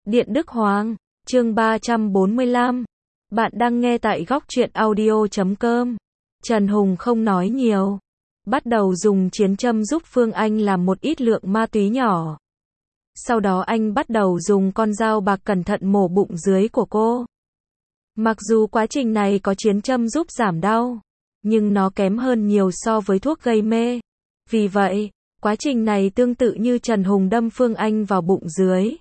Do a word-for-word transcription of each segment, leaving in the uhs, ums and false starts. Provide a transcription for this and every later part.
Điện Đức Hoàng, chương ba trăm bốn mươi lăm. Bạn đang nghe tại góc truyện audio chấm com. Trần Hùng không nói nhiều. Bắt đầu dùng chiến châm giúp Phương Anh làm một ít lượng ma túy nhỏ. Sau đó anh bắt đầu dùng con dao bạc cẩn thận mổ bụng dưới của cô. Mặc dù quá trình này có chiến châm giúp giảm đau, nhưng nó kém hơn nhiều so với thuốc gây mê. Vì vậy, quá trình này tương tự như Trần Hùng đâm Phương Anh vào bụng dưới.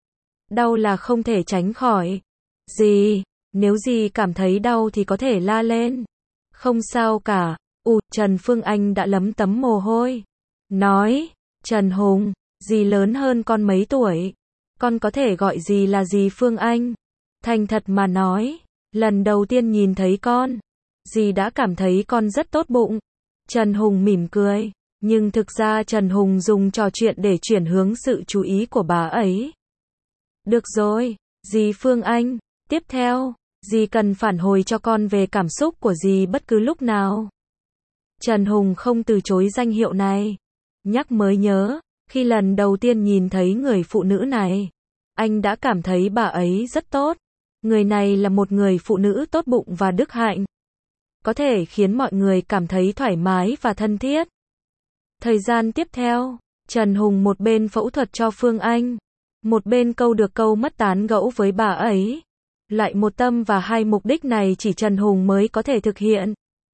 Đau là không thể tránh khỏi. Dì, nếu dì cảm thấy đau thì có thể la lên. Không sao cả. Ù, Trần Phương Anh đã lấm tấm mồ hôi. Nói, Trần Hùng, dì lớn hơn con mấy tuổi. Con có thể gọi dì là dì Phương Anh. Thành thật mà nói, lần đầu tiên nhìn thấy con, dì đã cảm thấy con rất tốt bụng. Trần Hùng mỉm cười, nhưng thực ra Trần Hùng dùng trò chuyện để chuyển hướng sự chú ý của bà ấy. Được rồi, dì Phương Anh, tiếp theo, dì cần phản hồi cho con về cảm xúc của dì bất cứ lúc nào. Trần Hùng không từ chối danh hiệu này. Nhắc mới nhớ, khi lần đầu tiên nhìn thấy người phụ nữ này, anh đã cảm thấy bà ấy rất tốt. Người này là một người phụ nữ tốt bụng và đức hạnh. Có thể khiến mọi người cảm thấy thoải mái và thân thiết. Thời gian tiếp theo, Trần Hùng một bên phẫu thuật cho Phương Anh, một bên câu được câu mất tán gẫu với bà ấy. Lại một tâm và hai mục đích này chỉ Trần Hùng mới có thể thực hiện.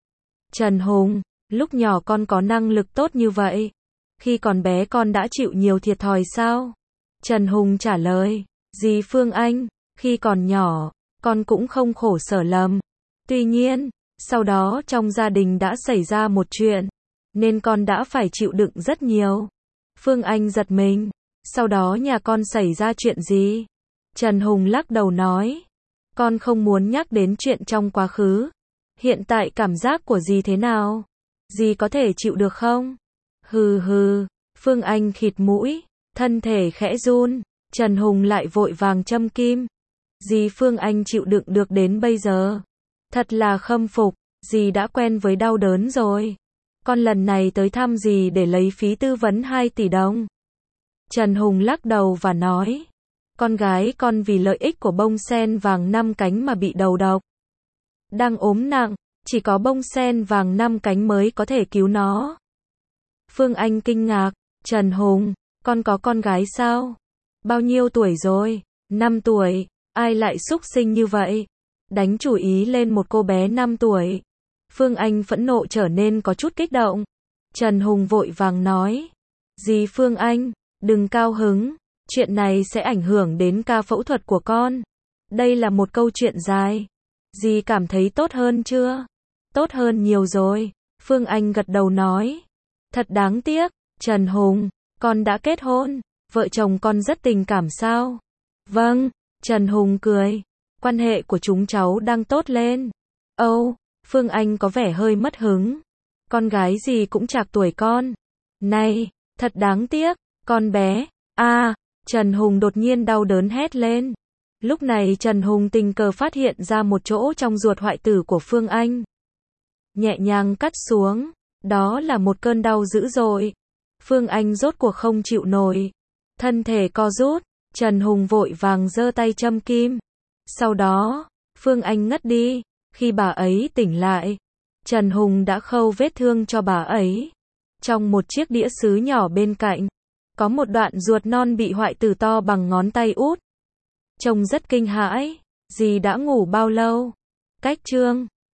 Trần Hùng, lúc nhỏ con có năng lực tốt như vậy. Khi còn bé con đã chịu nhiều thiệt thòi sao? Trần Hùng trả lời, dì Phương Anh, khi còn nhỏ, con cũng không khổ sở lắm. Tuy nhiên, sau đó trong gia đình đã xảy ra một chuyện, nên con đã phải chịu đựng rất nhiều. Phương Anh giật mình, sau đó nhà con xảy ra chuyện gì? Trần Hùng lắc đầu nói, con không muốn nhắc đến chuyện trong quá khứ. Hiện tại cảm giác của dì thế nào? Dì có thể chịu được không? Hừ hừ, Phương Anh khịt mũi, thân thể khẽ run. Trần Hùng lại vội vàng châm kim. Dì Phương Anh chịu đựng được đến bây giờ. Thật là khâm phục, dì đã quen với đau đớn rồi. Con lần này tới thăm dì để lấy phí tư vấn hai tỷ đồng. Trần Hùng lắc đầu và nói, con gái con vì lợi ích của bông sen vàng năm cánh mà bị đầu độc. Đang ốm nặng, chỉ có bông sen vàng năm cánh mới có thể cứu nó. Phương Anh kinh ngạc, Trần Hùng, con có con gái sao? Bao nhiêu tuổi rồi? năm tuổi, ai lại xúc sinh như vậy? Đánh chủ ý lên một cô bé năm tuổi. Phương Anh phẫn nộ trở nên có chút kích động. Trần Hùng vội vàng nói, dì Phương Anh, đừng cao hứng, chuyện này sẽ ảnh hưởng đến ca phẫu thuật của con. Đây là một câu chuyện dài. Dì cảm thấy tốt hơn chưa? Tốt hơn nhiều rồi. Phương Anh gật đầu nói, thật đáng tiếc, Trần Hùng, con đã kết hôn, vợ chồng con rất tình cảm sao? Vâng, Trần Hùng cười, quan hệ của chúng cháu đang tốt lên. Âu, oh, Phương Anh có vẻ hơi mất hứng. Con gái gì cũng trạc tuổi con. Này, thật đáng tiếc, con bé. A, à, Trần Hùng đột nhiên đau đớn hét lên. Lúc này Trần Hùng tình cờ phát hiện ra một chỗ trong ruột hoại tử của Phương Anh. Nhẹ nhàng cắt xuống, đó là một cơn đau dữ dội. Phương Anh rốt cuộc không chịu nổi. Thân thể co rút, Trần Hùng vội vàng giơ tay châm kim. Sau đó, Phương Anh ngất đi. Khi bà ấy tỉnh lại, Trần Hùng đã khâu vết thương cho bà ấy. Trong một chiếc đĩa sứ nhỏ bên cạnh, có một đoạn ruột non bị hoại tử to bằng ngón tay út. Trông rất kinh hãi. Dì đã ngủ bao lâu? Cách chương